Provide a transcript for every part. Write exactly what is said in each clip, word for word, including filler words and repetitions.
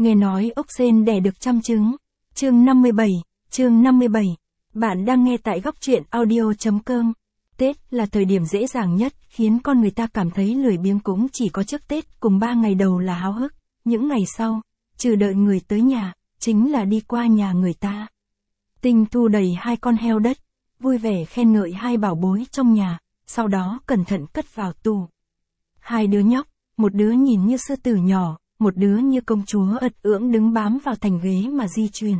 Nghe nói ốc sên đẻ được trăm trứng. Chương năm mươi bảy, chương năm mươi bảy. Bạn đang nghe tại góc truyện audio.com. Tết là thời điểm dễ dàng nhất, khiến con người ta cảm thấy lười biếng cũng chỉ có trước Tết cùng ba ngày đầu là háo hức, những ngày sau, trừ đợi người tới nhà, chính là đi qua nhà người ta. Tinh thu đầy hai con heo đất, vui vẻ khen ngợi hai bảo bối trong nhà, sau đó cẩn thận cất vào tủ. Hai đứa nhóc, một đứa nhìn như sư tử nhỏ, một đứa như công chúa ật ưỡng đứng bám vào thành ghế mà di chuyển.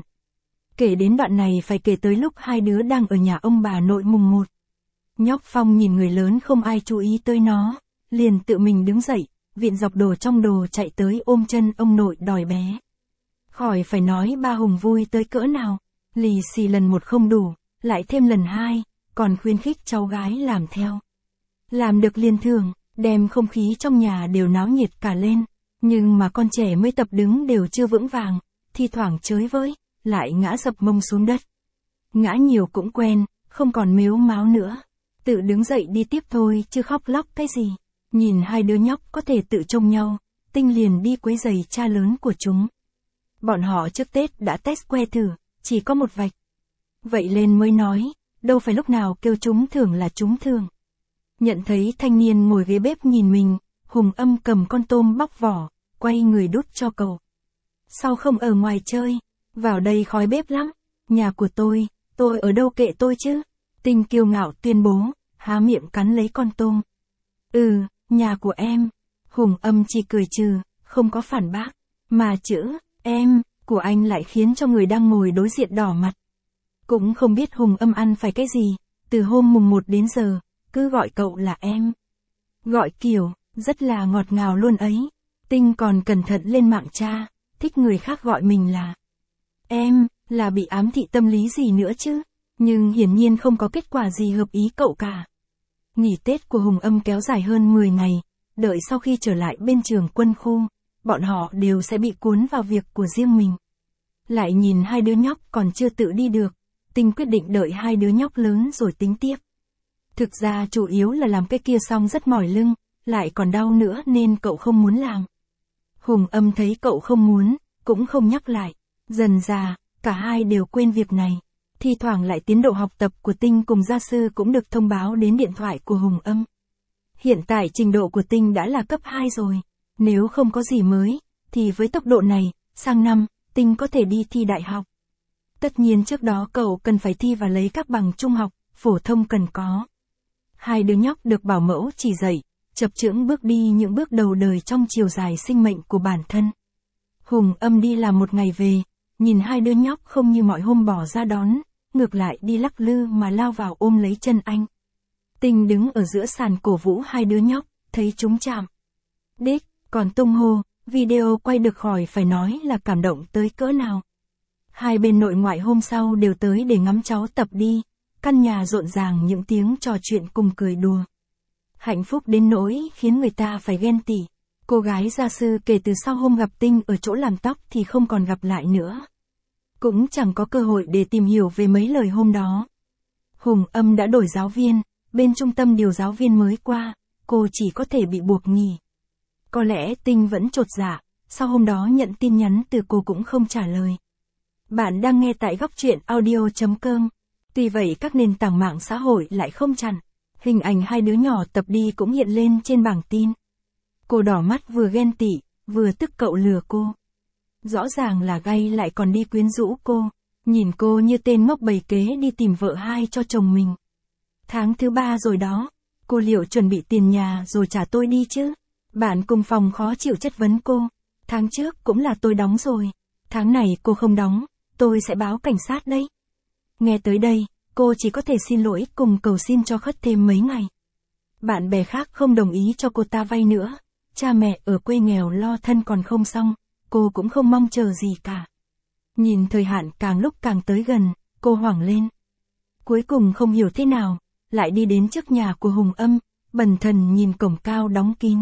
Kể đến đoạn này phải kể tới lúc hai đứa đang ở nhà ông bà nội mùng một. Nhóc Phong nhìn người lớn không ai chú ý tới nó, liền tự mình đứng dậy, viện dọc đồ trong đồ chạy tới ôm chân ông nội đòi bé. Khỏi phải nói ba Hùng vui tới cỡ nào, lì xì lần một không đủ, lại thêm lần hai, còn khuyến khích cháu gái làm theo. Làm được liền thưởng, đem không khí trong nhà đều náo nhiệt cả lên, nhưng mà con trẻ mới tập đứng đều chưa vững vàng, thi thoảng chới với, lại ngã dập mông xuống đất. Ngã nhiều cũng quen, không còn mếu máo nữa. Tự đứng dậy đi tiếp thôi chứ khóc lóc cái gì. Nhìn hai đứa nhóc có thể tự trông nhau, Tinh liền đi quấy giày cha lớn của chúng. Bọn họ trước Tết đã test que thử, chỉ có một vạch. Vậy lên mới nói, đâu phải lúc nào kêu trúng thưởng là trúng thưởng. Nhận thấy thanh niên ngồi ghế bếp nhìn mình, Hùng Âm cầm con tôm bóc vỏ, quay người đút cho cậu. Sao không ở ngoài chơi, vào đây khói bếp lắm, nhà của tôi, tôi ở đâu kệ tôi chứ. Tinh kiêu ngạo tuyên bố, há miệng cắn lấy con tôm. Ừ, nhà của em. Hùng Âm chỉ cười trừ, không có phản bác, mà chữ, em, của anh lại khiến cho người đang ngồi đối diện đỏ mặt. Cũng không biết Hùng Âm ăn phải cái gì, từ hôm mùng một đến giờ, cứ gọi cậu là em. Gọi kiểu, rất là ngọt ngào luôn ấy. Tinh còn cẩn thận lên mạng tra, thích người khác gọi mình là em, là bị ám thị tâm lý gì nữa chứ. Nhưng hiển nhiên không có kết quả gì hợp ý cậu cả. Nghỉ Tết của Hùng Âm kéo dài hơn mười ngày, đợi sau khi trở lại bên trường quân khu, bọn họ đều sẽ bị cuốn vào việc của riêng mình. Lại nhìn hai đứa nhóc còn chưa tự đi được, Tinh quyết định đợi hai đứa nhóc lớn rồi tính tiếp. Thực ra chủ yếu là làm cái kia xong rất mỏi lưng, lại còn đau nữa nên cậu không muốn làm. Hùng Âm thấy cậu không muốn, cũng không nhắc lại. Dần dà, cả hai đều quên việc này. Thi thoảng lại tiến độ học tập của Tinh cùng gia sư cũng được thông báo đến điện thoại của Hùng Âm. Hiện tại trình độ của Tinh đã là cấp hai rồi. Nếu không có gì mới, thì với tốc độ này, sang năm, Tinh có thể đi thi đại học. Tất nhiên trước đó cậu cần phải thi và lấy các bằng trung học, phổ thông cần có. Hai đứa nhóc được bảo mẫu chỉ dạy, chập chững bước đi những bước đầu đời trong chiều dài sinh mệnh của bản thân. Hùng Âm đi làm một ngày về, nhìn hai đứa nhóc không như mọi hôm bỏ ra đón, ngược lại đi lắc lư mà lao vào ôm lấy chân anh. Tinh đứng ở giữa sàn cổ vũ hai đứa nhóc, thấy chúng chạm. Đích, còn tung hô, video quay được khỏi phải nói là cảm động tới cỡ nào. Hai bên nội ngoại hôm sau đều tới để ngắm cháu tập đi, căn nhà rộn ràng những tiếng trò chuyện cùng cười đùa. Hạnh phúc đến nỗi khiến người ta phải ghen tị. Cô gái gia sư kể từ sau hôm gặp Tinh ở chỗ làm tóc thì không còn gặp lại nữa. Cũng chẳng có cơ hội để tìm hiểu về mấy lời hôm đó. Hùng Âm đã đổi giáo viên, bên trung tâm điều giáo viên mới qua, cô chỉ có thể bị buộc nghỉ. Có lẽ Tinh vẫn chột dạ, sau hôm đó nhận tin nhắn từ cô cũng không trả lời. Bạn đang nghe tại góc truyện audio.com. Tuy vậy các nền tảng mạng xã hội lại không chặn. Hình ảnh hai đứa nhỏ tập đi cũng hiện lên trên bảng tin. Cô đỏ mắt vừa ghen tị, vừa tức cậu lừa cô. Rõ ràng là gay lại còn đi quyến rũ cô, nhìn cô như tên ngốc bày kế đi tìm vợ hai cho chồng mình. Tháng thứ ba rồi đó, cô liệu chuẩn bị tiền nhà rồi trả tôi đi chứ? Bạn cùng phòng khó chịu chất vấn cô. Tháng trước cũng là tôi đóng rồi, tháng này cô không đóng, tôi sẽ báo cảnh sát đấy. Nghe tới đây, cô chỉ có thể xin lỗi cùng cầu xin cho khất thêm mấy ngày. Bạn bè khác không đồng ý cho cô ta vay nữa, cha mẹ ở quê nghèo lo thân còn không xong. Cô cũng không mong chờ gì cả. Nhìn thời hạn càng lúc càng tới gần, cô hoảng lên. Cuối cùng không hiểu thế nào, lại đi đến trước nhà của Hùng Âm, bần thần nhìn cổng cao đóng kín.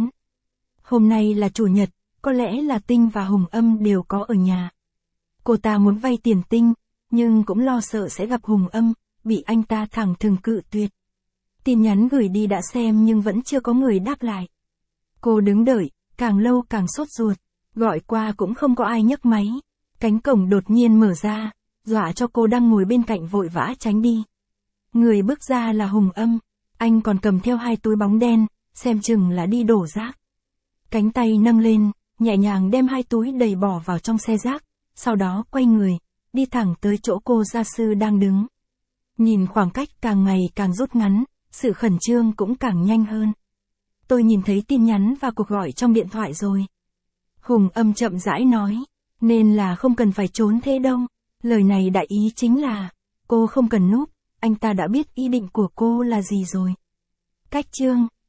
Hôm nay là chủ nhật, có lẽ là Tinh và Hùng Âm đều có ở nhà. Cô ta muốn vay tiền Tinh, nhưng cũng lo sợ sẽ gặp Hùng Âm, bị anh ta thẳng thừng cự tuyệt. Tin nhắn gửi đi đã xem nhưng vẫn chưa có người đáp lại. Cô đứng đợi, càng lâu càng sốt ruột. Gọi qua cũng không có ai nhấc máy. Cánh cổng đột nhiên mở ra, dọa cho cô đang ngồi bên cạnh vội vã tránh đi. Người bước ra là Hùng Âm, anh còn cầm theo hai túi bóng đen, xem chừng là đi đổ rác. Cánh tay nâng lên, nhẹ nhàng đem hai túi đầy bỏ vào trong xe rác, sau đó quay người, đi thẳng tới chỗ cô gia sư đang đứng. Nhìn khoảng cách càng ngày càng rút ngắn, sự khẩn trương cũng càng nhanh hơn. Tôi nhìn thấy tin nhắn và cuộc gọi trong điện thoại rồi. Hùng Âm chậm rãi nói, nên là không cần phải trốn thế đâu. Lời này đại ý chính là, cô không cần núp, anh ta đã biết ý định của cô là gì rồi. Cách chương